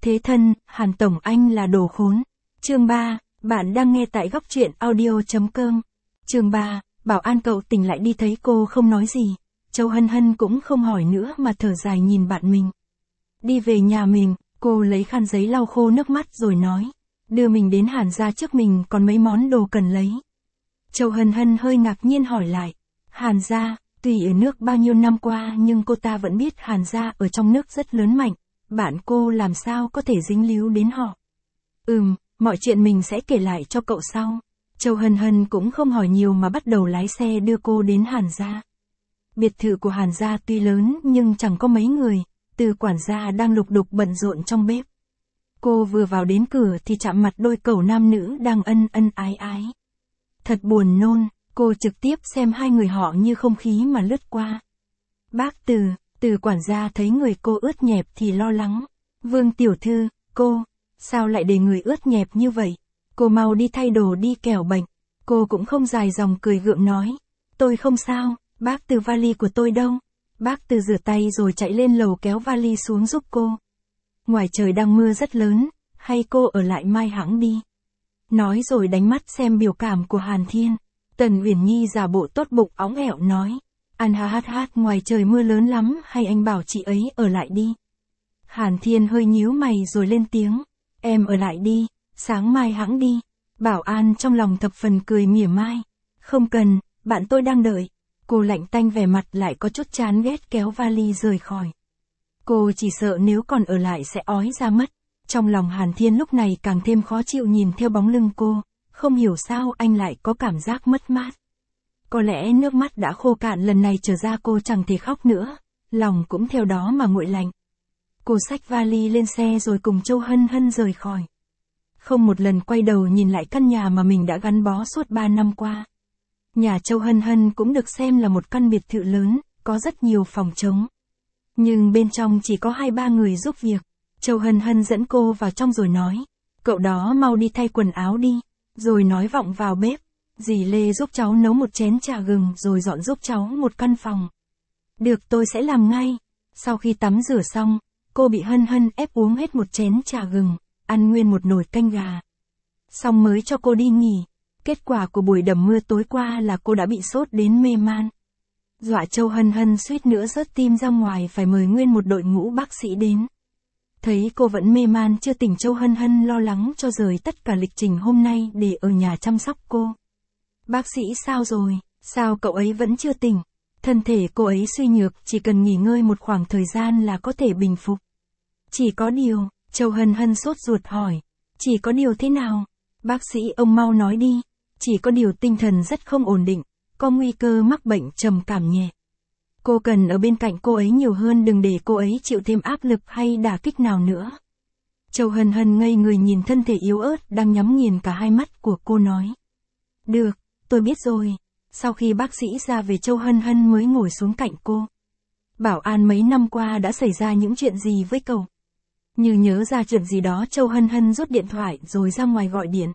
Thế thân, Hàn Tổng anh là đồ khốn. Chương 3, bạn đang nghe tại góc truyện audio.com. Chương 3, bảo an cậu tỉnh lại đi thấy cô không nói gì. Châu Hân Hân cũng không hỏi nữa mà thở dài nhìn bạn mình. Đi về nhà mình, cô lấy khăn giấy lau khô nước mắt rồi nói. Đưa mình đến Hàn gia trước mình còn mấy món đồ cần lấy. Châu Hân Hân hơi ngạc nhiên hỏi lại. Hàn gia, tuy ở nước bao nhiêu năm qua nhưng cô ta vẫn biết Hàn gia ở trong nước rất lớn mạnh. Bạn cô làm sao có thể dính líu đến họ. Mọi chuyện mình sẽ kể lại cho cậu sau. Châu Hân Hân cũng không hỏi nhiều mà bắt đầu lái xe đưa cô đến Hàn gia. Biệt thự của Hàn gia tuy lớn nhưng chẳng có mấy người, Từ quản gia đang lục đục bận rộn trong bếp. Cô vừa vào đến cửa thì chạm mặt đôi cẩu nam nữ đang ân ân ái ái. Thật buồn nôn, cô trực tiếp xem hai người họ như không khí mà lướt qua. Bác Từ quản gia thấy người cô ướt nhẹp thì lo lắng. Vương tiểu thư, cô, sao lại để người ướt nhẹp như vậy? Cô mau đi thay đồ đi kẻo bệnh. Cô cũng không dài dòng cười gượng nói. Tôi không sao, bác Từ vali của tôi đâu? Bác Từ rửa tay rồi chạy lên lầu kéo vali xuống giúp cô. Ngoài trời đang mưa rất lớn, hay cô ở lại mai hãng đi. Nói rồi đánh mắt xem biểu cảm của Hàn Thiên. Tần Uyển Nhi giả bộ tốt bụng óng ẻo nói. An hát ngoài trời mưa lớn lắm hay anh bảo chị ấy ở lại đi. Hàn Thiên hơi nhíu mày rồi lên tiếng. Em ở lại đi, sáng mai hãng đi. Bảo an trong lòng thập phần cười mỉa mai. Không cần, bạn tôi đang đợi. Cô lạnh tanh vẻ mặt lại có chút chán ghét kéo vali rời khỏi. Cô chỉ sợ nếu còn ở lại sẽ ói ra mất. Trong lòng Hàn Thiên lúc này càng thêm khó chịu nhìn theo bóng lưng cô, không hiểu sao anh lại có cảm giác mất mát. Có lẽ nước mắt đã khô cạn lần này trở ra cô chẳng thể khóc nữa, lòng cũng theo đó mà nguội lạnh. Cô xách vali lên xe rồi cùng Châu Hân Hân rời khỏi. Không một lần quay đầu nhìn lại căn nhà mà mình đã gắn bó suốt 3 năm qua. Nhà Châu Hân Hân cũng được xem là một căn biệt thự lớn, có rất nhiều phòng trống. Nhưng bên trong chỉ có 2-3 người giúp việc. Châu Hân Hân dẫn cô vào trong rồi nói. Cậu đó mau đi thay quần áo đi. Rồi nói vọng vào bếp. Dì Lê giúp cháu nấu một chén trà gừng rồi dọn giúp cháu một căn phòng. Được, tôi sẽ làm ngay. Sau khi tắm rửa xong, cô bị Hân Hân ép uống hết một chén trà gừng, ăn nguyên một nồi canh gà. Xong mới cho cô đi nghỉ. Kết quả của buổi đầm mưa tối qua là cô đã bị sốt đến mê man. Dọa Châu Hân Hân suýt nữa rớt tim ra ngoài phải mời nguyên một đội ngũ bác sĩ đến. Thấy cô vẫn mê man chưa tỉnh, Châu Hân Hân lo lắng cho rời tất cả lịch trình hôm nay để ở nhà chăm sóc cô. Bác sĩ sao rồi, sao cậu ấy vẫn chưa tỉnh? Thân thể cô ấy suy nhược, chỉ cần nghỉ ngơi một khoảng thời gian là có thể bình phục. Chỉ có điều, Châu Hân Hân sốt ruột hỏi. Chỉ có điều thế nào? Bác sĩ ông mau nói đi. Chỉ có điều tinh thần rất không ổn định, có nguy cơ mắc bệnh trầm cảm nhẹ. Cô cần ở bên cạnh cô ấy nhiều hơn, đừng để cô ấy chịu thêm áp lực hay đả kích nào nữa. Châu Hân Hân ngây người nhìn thân thể yếu ớt đang nhắm nghiền cả hai mắt của cô nói. Được, tôi biết rồi. Sau khi bác sĩ ra về, Châu Hân Hân mới ngồi xuống cạnh cô. Bảo an mấy năm qua đã xảy ra những chuyện gì với cậu? Như nhớ ra chuyện gì đó, Châu Hân Hân rút điện thoại rồi ra ngoài gọi điện.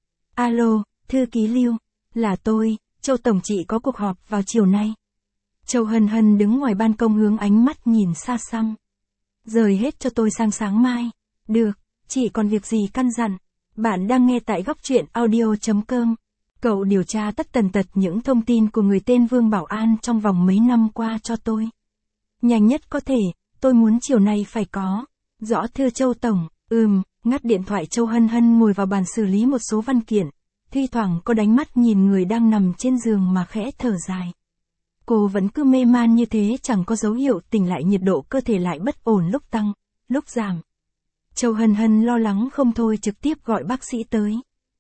Alo, thư ký Lưu, là tôi, Châu tổng chị có cuộc họp vào chiều nay. Châu Hân Hân đứng ngoài ban công hướng ánh mắt nhìn xa xăm. Rời hết cho tôi sang sáng mai. Được, chị còn việc gì căn dặn? Bạn đang nghe tại góc truyện audio.com. Cậu điều tra tất tần tật những thông tin của người tên Vương Bảo An trong vòng mấy năm qua cho tôi. Nhanh nhất có thể, tôi muốn chiều nay phải có. Rõ thưa Châu tổng. Ngắt điện thoại, Châu Hân Hân ngồi vào bàn xử lý một số văn kiện. Thi thoảng cô đánh mắt nhìn người đang nằm trên giường mà khẽ thở dài. Cô vẫn cứ mê man như thế, chẳng có dấu hiệu tỉnh lại, nhiệt độ cơ thể lại bất ổn, lúc tăng, lúc giảm. Châu Hân Hân lo lắng không thôi trực tiếp gọi bác sĩ tới.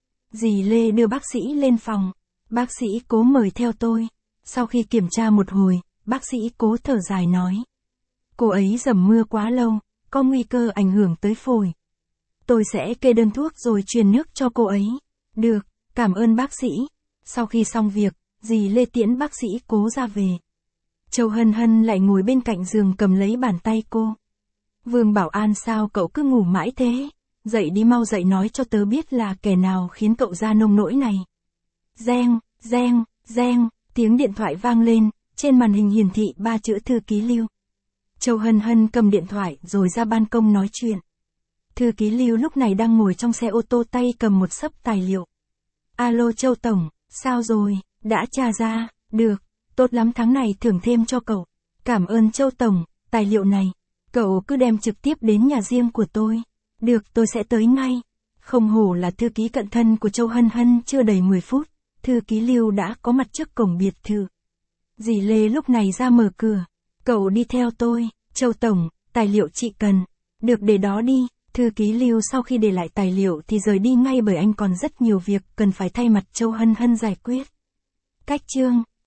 Dì Lê đưa bác sĩ lên phòng. Bác sĩ Cố mời theo tôi. Sau khi kiểm tra một hồi, bác sĩ Cố thở dài nói. Cô ấy dầm mưa quá lâu, có nguy cơ ảnh hưởng tới phổi. Tôi sẽ kê đơn thuốc rồi truyền nước cho cô ấy. Được, cảm ơn bác sĩ. Sau khi xong việc, dì Lê tiễn bác sĩ Cố ra về. Châu Hân Hân lại ngồi bên cạnh giường cầm lấy bàn tay cô. Vương Bảo An, sao cậu cứ ngủ mãi thế? Dậy đi, mau dậy, nói cho tớ biết là kẻ nào khiến cậu ra nông nỗi này. Reng, reng, reng, tiếng điện thoại vang lên, trên màn hình hiển thị 3 chữ thư ký Lưu. Châu Hân Hân cầm điện thoại rồi ra ban công nói chuyện. Thư ký Lưu lúc này đang ngồi trong xe ô tô tay cầm một xấp tài liệu. Alo Châu Tổng, sao rồi, đã tra ra, được, tốt lắm tháng này thưởng thêm cho cậu. Cảm ơn Châu Tổng, tài liệu này, cậu cứ đem trực tiếp đến nhà riêng của tôi. Được, tôi sẽ tới ngay. Không hổ là thư ký cận thân của Châu Hân Hân, chưa đầy 10 phút, thư ký Lưu đã có mặt trước cổng biệt thự. Dì Lê lúc này ra mở cửa. Cậu đi theo tôi, Châu Tổng, tài liệu chị cần. Được, để đó đi. Thư ký Lưu sau khi để lại tài liệu thì rời đi ngay bởi anh còn rất nhiều việc cần phải thay mặt Châu Hân Hân giải quyết. Cách chương